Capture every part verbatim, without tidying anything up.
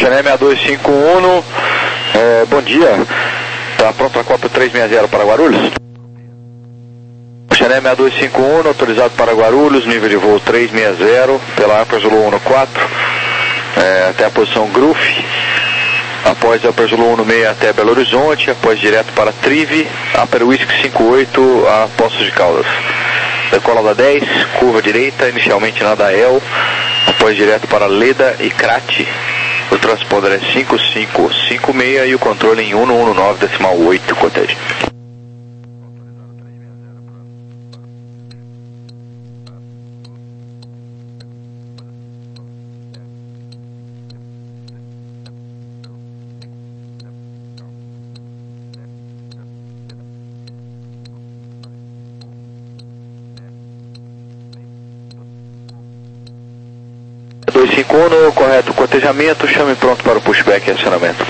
Xané seis dois cinco um, é, bom dia. Está pronto para Copa três seis zero para Guarulhos? Xané seis dois cinco um, autorizado para Guarulhos, nível de voo três seis zero, pela Upper Zulu um quatro, é, até a posição Groove. Após a Upper Zulu um seis até Belo Horizonte, após direto para Trive, Upper Whisky cinco oito a Poços de Caldas. Decola da dez, curva direita, inicialmente na Dael, após direto para Leda e Crate. O transponder é cinco cinco cinco seis e o controle em um um nove decimal oito, cottage. dois cinco um, correto cotejamento, chame pronto para o pushback e acionamento.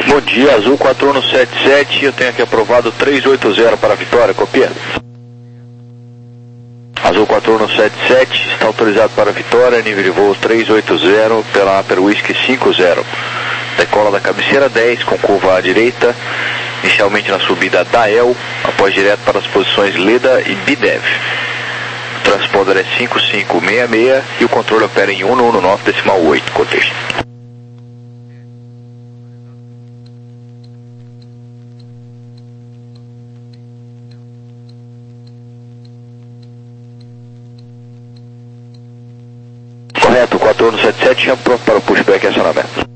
Bom dia, Azul quatro um sete sete, eu tenho aqui aprovado três oito zero para a Vitória, copia. Azul quatro um sete sete, está autorizado para a Vitória, nível de voo três oito zero, pela Upper Whisky cinco zero. Decola da cabeceira dez, com curva à direita, inicialmente na subida Dael, após direto para as posições Leda e Bidev. O transponder é cinco cinco seis seis e o controle opera em cento e dezesseis decimal oito, contexto. Correto, quatro um sete sete, chama pronto para o pushback e acionamento.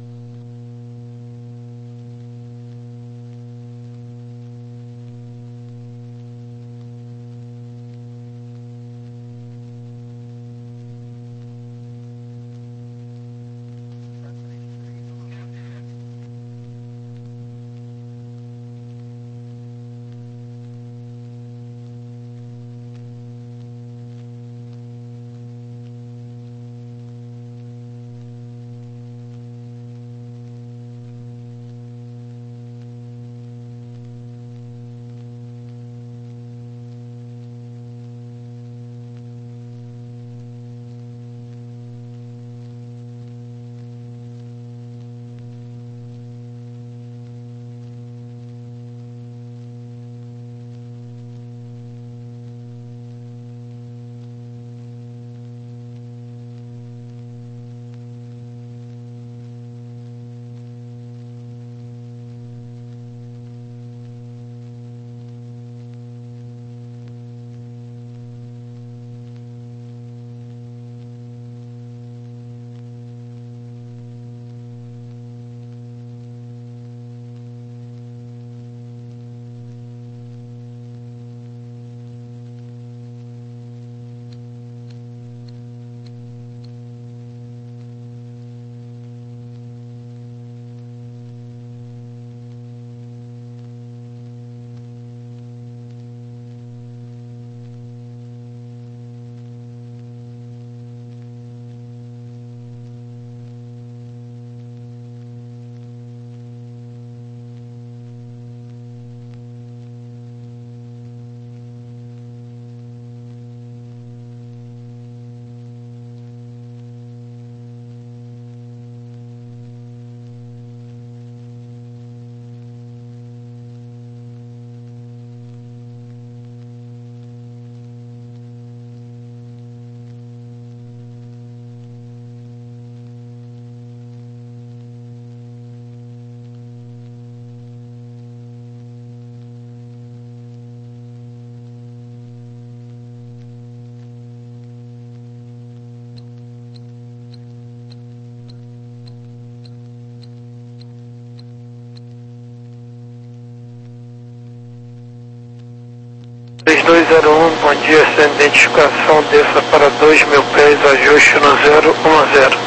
três dois zero um, bom dia, sem identificação, desça para dois mil pés, ajuste no zero um zero.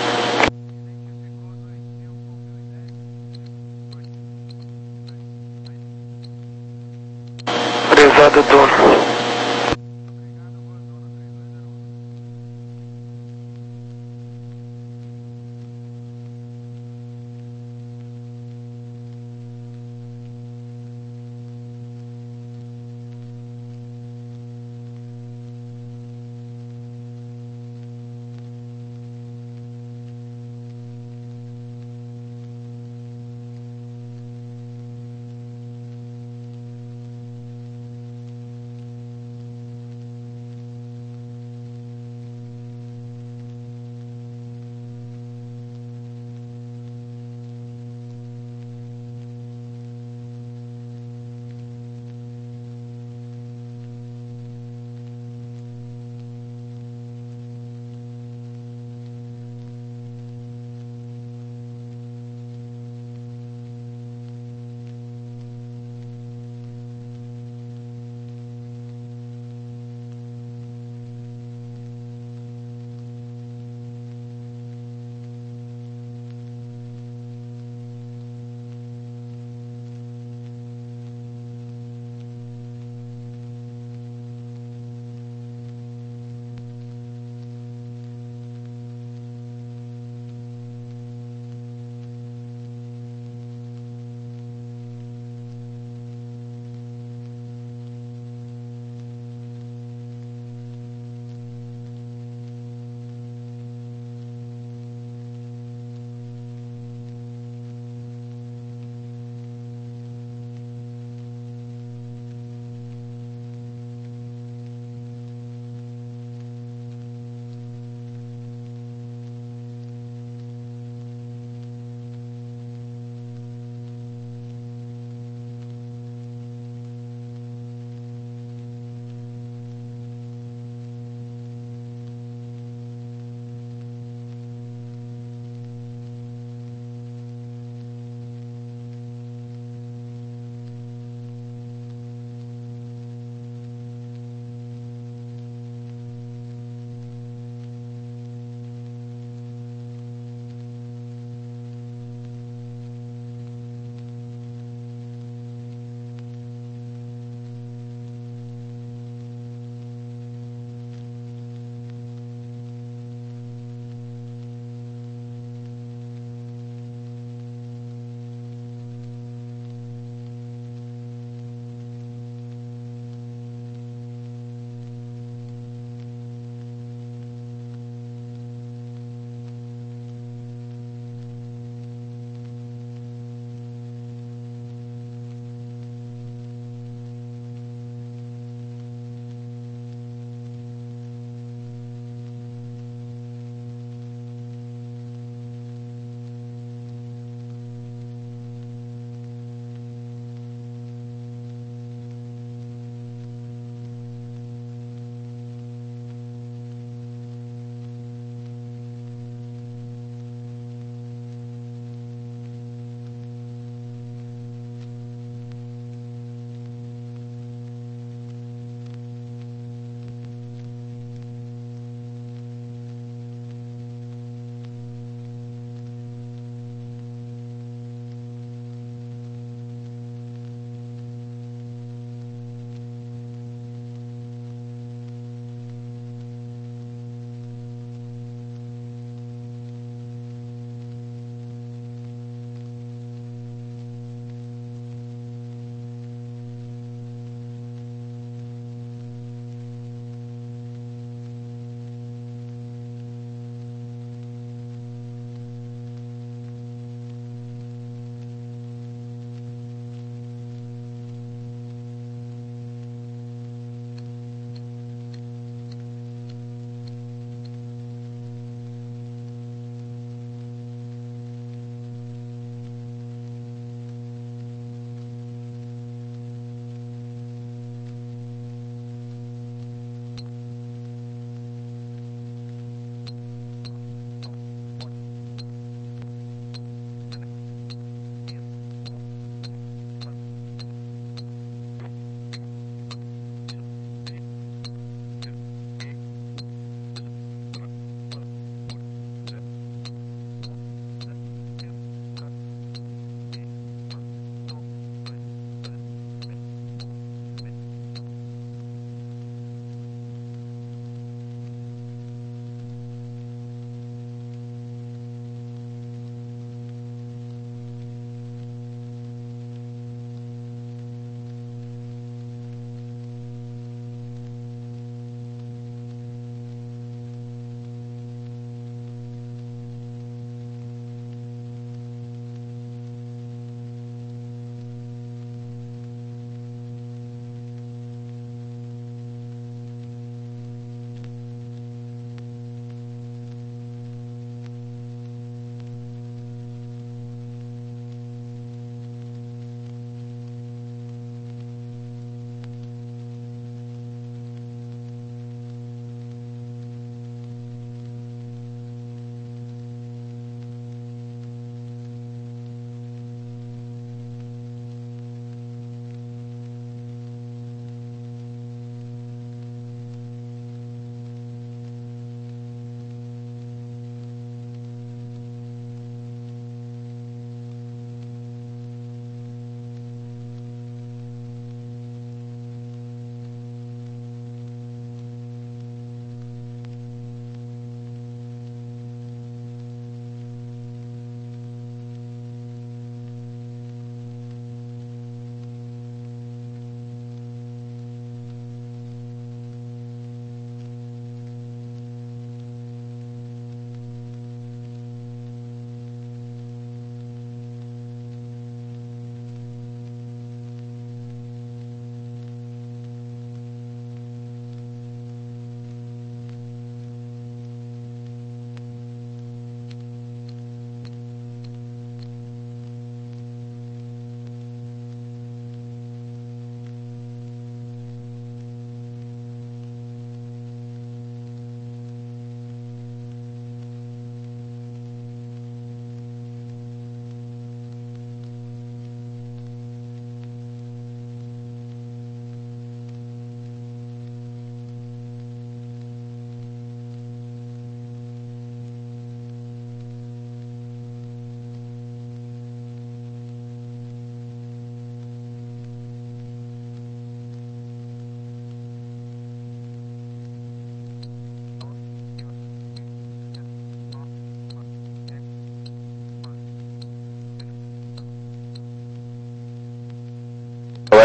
Prezado dono.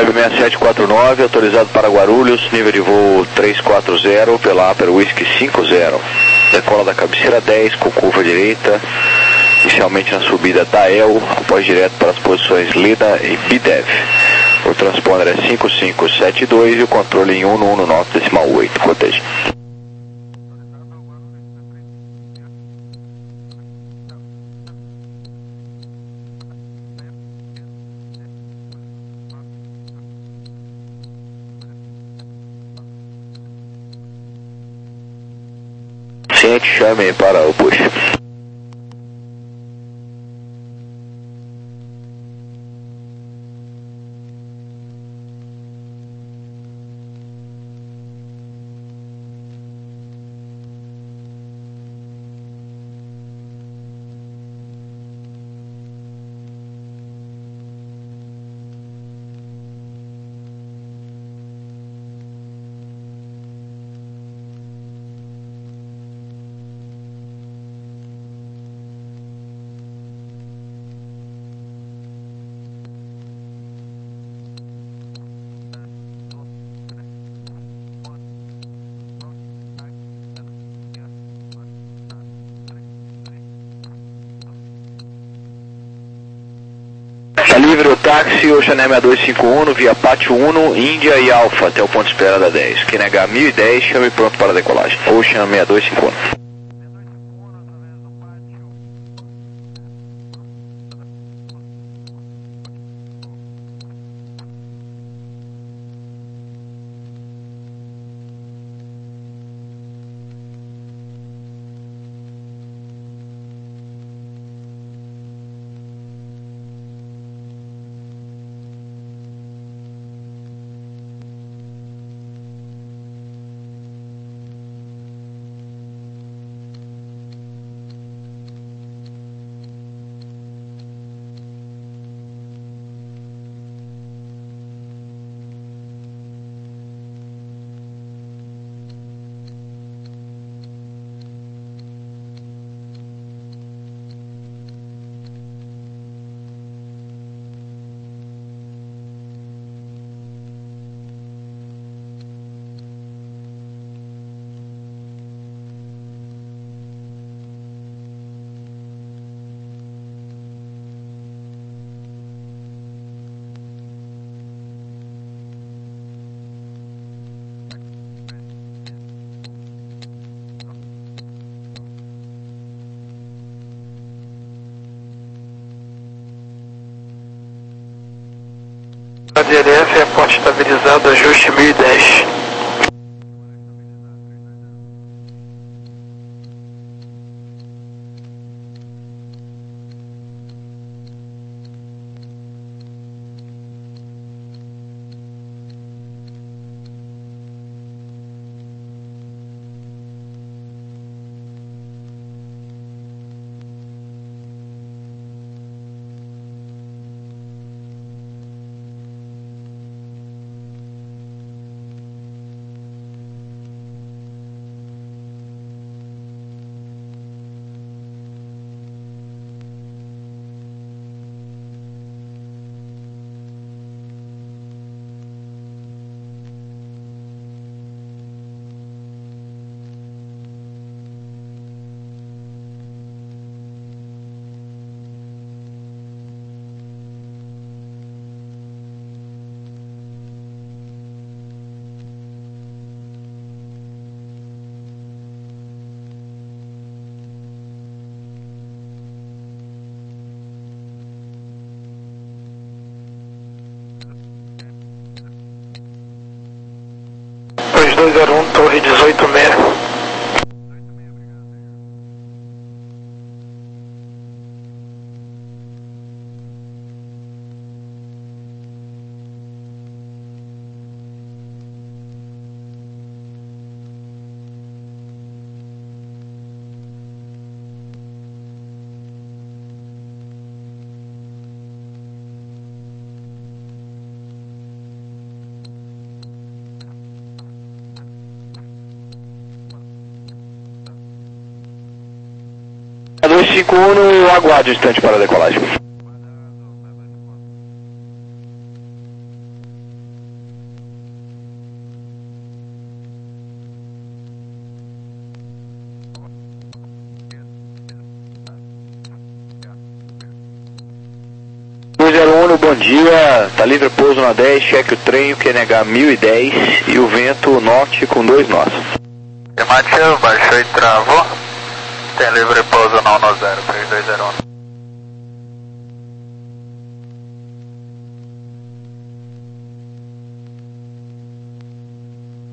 Web seis sete quatro nove, autorizado para Guarulhos, nível de voo três quatro zero, pela Upper Whisky cinco zero. Decola da cabeceira dez, com curva direita, inicialmente na subida da E L, após direto para as posições Lida e B D E V. O transponder é cinco cinco sete dois e o controle em um no um no nove decimal oito. Coteja. Ciente, chame para o push. Está livre o táxi Ocean Air seis dois cinco um via Pátio um, Índia e Alfa até o ponto de espera da dez. Quem negar mil e dez, chame pronto para a decolagem. Ocean seis dois cinco um. Aderência, porte estabilizado, ajuste mil e dez. dois zero um, torre dezoito seis. dois cinco um, aguarde o instante para a decolagem. bom dia, tá livre pouso na dez, cheque o trem, o Q N H mil e dez e o vento norte com dois nós. Afirmativo, baixou e travou. Tem livre pouso não no zero, três dois zero um.